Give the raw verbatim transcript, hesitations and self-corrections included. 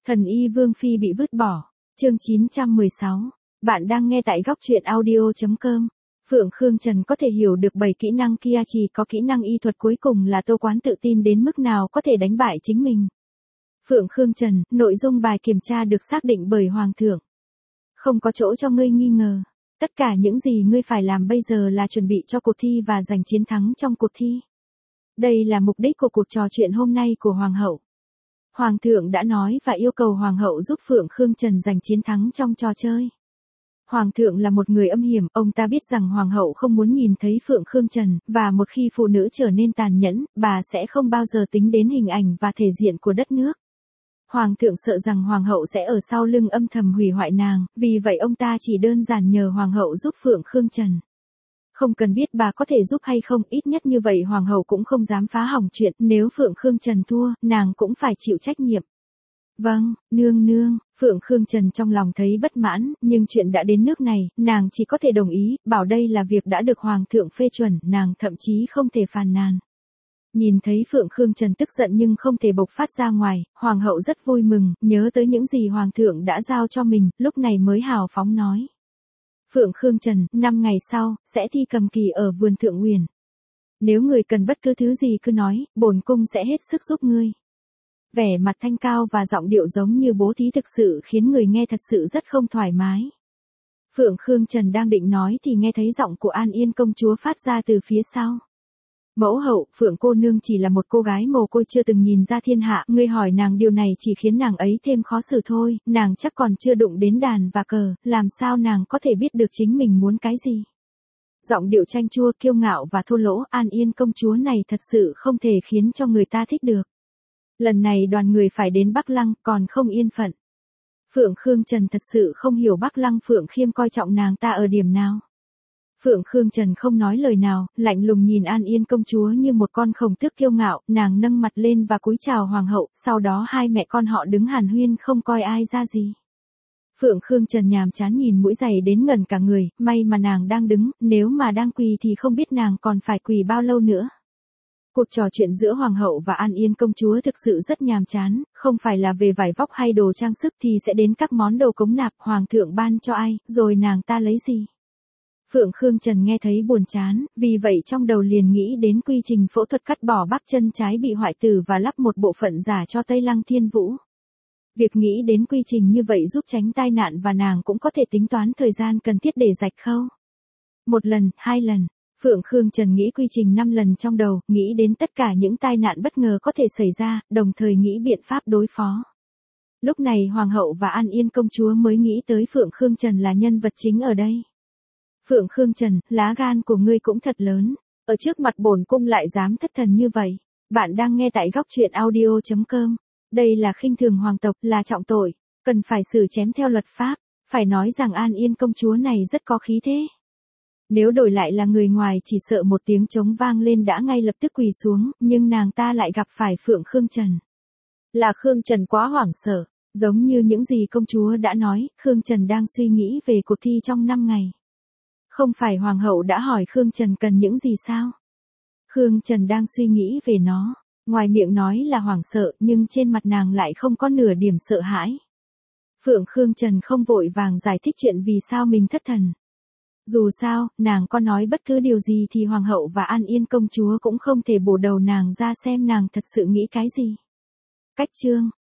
Thần y Vương Phi bị vứt bỏ. Chương chín trăm mười sáu. Bạn đang nghe tại góc truyện audio chấm com. Phượng Khương Trần có thể hiểu được bảy kỹ năng kia, chỉ có kỹ năng y thuật cuối cùng là Tô Quán tự tin đến mức nào có thể đánh bại chính mình. Phượng Khương Trần, nội dung bài kiểm tra được xác định bởi Hoàng thượng. Không có chỗ cho ngươi nghi ngờ. Tất cả những gì ngươi phải làm bây giờ là chuẩn bị cho cuộc thi và giành chiến thắng trong cuộc thi. Đây là mục đích của cuộc trò chuyện hôm nay của Hoàng hậu. Hoàng thượng đã nói và yêu cầu Hoàng hậu giúp Phượng Khương Trần giành chiến thắng trong trò chơi. Hoàng thượng là một người âm hiểm, ông ta biết rằng Hoàng hậu không muốn nhìn thấy Phượng Khương Trần, và một khi phụ nữ trở nên tàn nhẫn, bà sẽ không bao giờ tính đến hình ảnh và thể diện của đất nước. Hoàng thượng sợ rằng Hoàng hậu sẽ ở sau lưng âm thầm hủy hoại nàng, vì vậy ông ta chỉ đơn giản nhờ Hoàng hậu giúp Phượng Khương Trần. Không cần biết bà có thể giúp hay không, ít nhất như vậy Hoàng hậu cũng không dám phá hỏng chuyện, nếu Phượng Khương Trần thua, nàng cũng phải chịu trách nhiệm. Vâng, nương nương, Phượng Khương Trần trong lòng thấy bất mãn, nhưng chuyện đã đến nước này, nàng chỉ có thể đồng ý, bảo đây là việc đã được Hoàng thượng phê chuẩn, nàng thậm chí không thể phàn nàn. Nhìn thấy Phượng Khương Trần tức giận nhưng không thể bộc phát ra ngoài, Hoàng hậu rất vui mừng, nhớ tới những gì Hoàng thượng đã giao cho mình, lúc này mới hào phóng nói. Phượng Khương Trần, năm ngày sau, sẽ thi cầm kỳ ở vườn Thượng Uyển. Nếu người cần bất cứ thứ gì cứ nói, bổn cung sẽ hết sức giúp ngươi. Vẻ mặt thanh cao và giọng điệu giống như bố thí thực sự khiến người nghe thật sự rất không thoải mái. Phượng Khương Trần đang định nói thì nghe thấy giọng của An Yên công chúa phát ra từ phía sau. Mẫu hậu, Phượng cô nương chỉ là một cô gái mồ côi chưa từng nhìn ra thiên hạ, ngươi hỏi nàng điều này chỉ khiến nàng ấy thêm khó xử thôi, nàng chắc còn chưa đụng đến đàn và cờ, làm sao nàng có thể biết được chính mình muốn cái gì. Giọng điệu chanh chua, kiêu ngạo và thô lỗ, An Yên công chúa này thật sự không thể khiến cho người ta thích được. Lần này đoàn người phải đến Bắc Lăng, còn không yên phận. Phượng Khương Trần thật sự không hiểu Bắc Lăng Phượng Khiêm coi trọng nàng ta ở điểm nào. Phượng Khương Trần không nói lời nào, lạnh lùng nhìn An Yên công chúa như một con khổng tước kiêu ngạo, nàng nâng mặt lên và cúi chào Hoàng hậu, sau đó hai mẹ con họ đứng hàn huyên không coi ai ra gì. Phượng Khương Trần nhàm chán nhìn mũi giày đến ngẩn cả người, may mà nàng đang đứng, nếu mà đang quỳ thì không biết nàng còn phải quỳ bao lâu nữa. Cuộc trò chuyện giữa Hoàng hậu và An Yên công chúa thực sự rất nhàm chán, không phải là về vải vóc hay đồ trang sức thì sẽ đến các món đồ cống nạp, Hoàng thượng ban cho ai, rồi nàng ta lấy gì. Phượng Khương Trần nghe thấy buồn chán, vì vậy trong đầu liền nghĩ đến quy trình phẫu thuật cắt bỏ bắp chân trái bị hoại tử và lắp một bộ phận giả cho Tây Lăng Thiên Vũ. Việc nghĩ đến quy trình như vậy giúp tránh tai nạn và nàng cũng có thể tính toán thời gian cần thiết để rạch khâu. Một lần, hai lần. Phượng Khương Trần nghĩ quy trình năm lần trong đầu, nghĩ đến tất cả những tai nạn bất ngờ có thể xảy ra, đồng thời nghĩ biện pháp đối phó. Lúc này Hoàng hậu và An Yên công chúa mới nghĩ tới Phượng Khương Trần là nhân vật chính ở đây. Phượng Khương Trần, lá gan của ngươi cũng thật lớn, ở trước mặt bổn cung lại dám thất thần như vậy. Bạn đang nghe tại góc truyện audio chấm com. Đây là khinh thường hoàng tộc, là trọng tội, cần phải xử chém theo luật pháp, phải nói rằng An Yên công chúa này rất có khí thế. Nếu đổi lại là người ngoài chỉ sợ một tiếng trống vang lên đã ngay lập tức quỳ xuống, nhưng nàng ta lại gặp phải Phượng Khương Trần. Là Khương Trần quá hoảng sợ, giống như những gì công chúa đã nói, Khương Trần đang suy nghĩ về cuộc thi trong năm ngày. Không phải Hoàng hậu đã hỏi Khương Trần cần những gì sao? Khương Trần đang suy nghĩ về nó, ngoài miệng nói là hoảng sợ nhưng trên mặt nàng lại không có nửa điểm sợ hãi. Phượng Khương Trần không vội vàng giải thích chuyện vì sao mình thất thần. Dù sao, nàng có nói bất cứ điều gì thì Hoàng hậu và An Yên công chúa cũng không thể bổ đầu nàng ra xem nàng thật sự nghĩ cái gì. Cách chương,